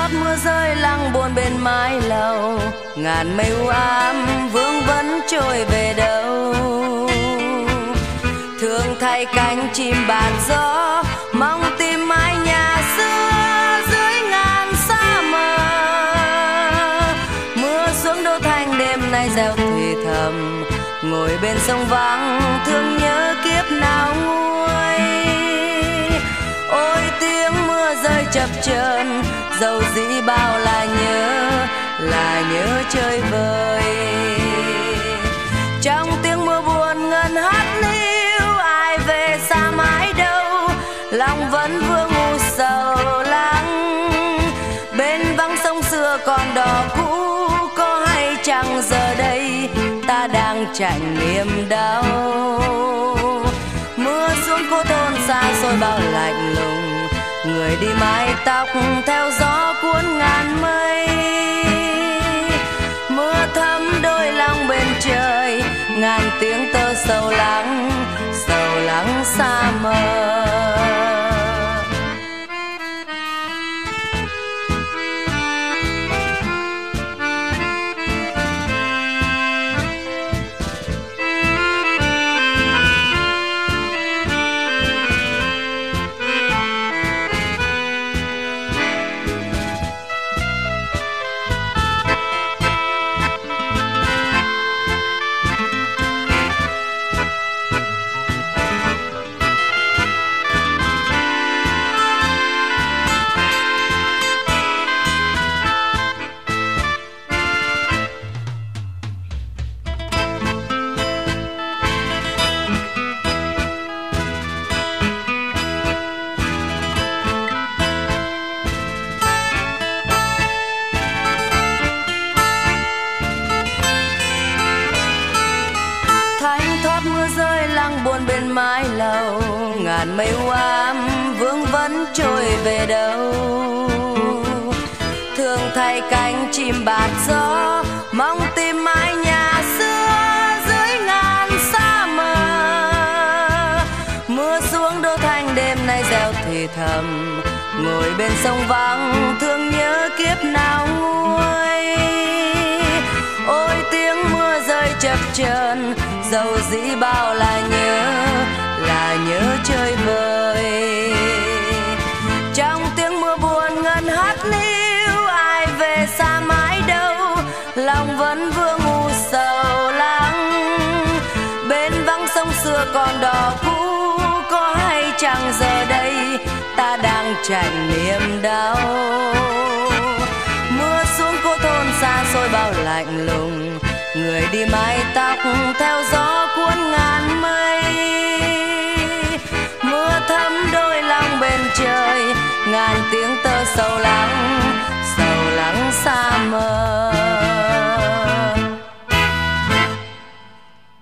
thót mưa rơi lăng buồn bên mái lầu, ngàn mây u ám vương vấn trôi về đâu. Thương thay cánh chim bạt gió, mong tìm mái nhà xưa dưới ngàn sa mờ. Mưa xuống đô thành đêm nay reo thì thầm, ngồi bên sông vắng thương nhớ kiếp nào nguôi. Ôi tiếng mưa rơi chập chờn, dầu dĩ bao là nhớ chơi vơi. Trong tiếng mưa buồn ngân hát níu, ai về xa mãi đâu, lòng vẫn vương u sầu lắng. Bên vắng sông xưa còn đò cũ, có hay chăng giờ đây ta đang chạnh niềm đau. Mưa xuống cô thôn xa xôi bao lạnh lùng, người đi mái tóc theo gió cuốn ngàn mây. Mưa thấm đôi lòng bên trời, ngàn tiếng tơ sầu lắng xa mờ. Mưa rơi lăng buồn bên mái lầu, ngàn mây u ám vương vấn trôi về đâu. Thương thay cánh chim bạt gió, mong tìm mái nhà xưa dưới ngàn sa mờ. Mưa xuống đô thành đêm nay reo thì thầm, ngồi bên sông vắng thương nhớ kiếp nào nguôi. Ôi tiếng mưa rơi chập chờn, dầu dĩ bao là nhớ chơi vơi. Trong tiếng mưa buồn ngân hát níu, ai về xa mãi đâu, lòng vẫn vương u sầu lắng. Bên vắng sông xưa còn đò cũ, có hay chăng giờ đây ta đang chạnh niềm đau. Mưa xuống cô thôn xa xôi bao lạnh lùng, người đi mái tóc theo gió cuốn ngàn mây. Mưa thấm đôi lòng bên trời, ngàn tiếng tơ sầu lắng xa mờ.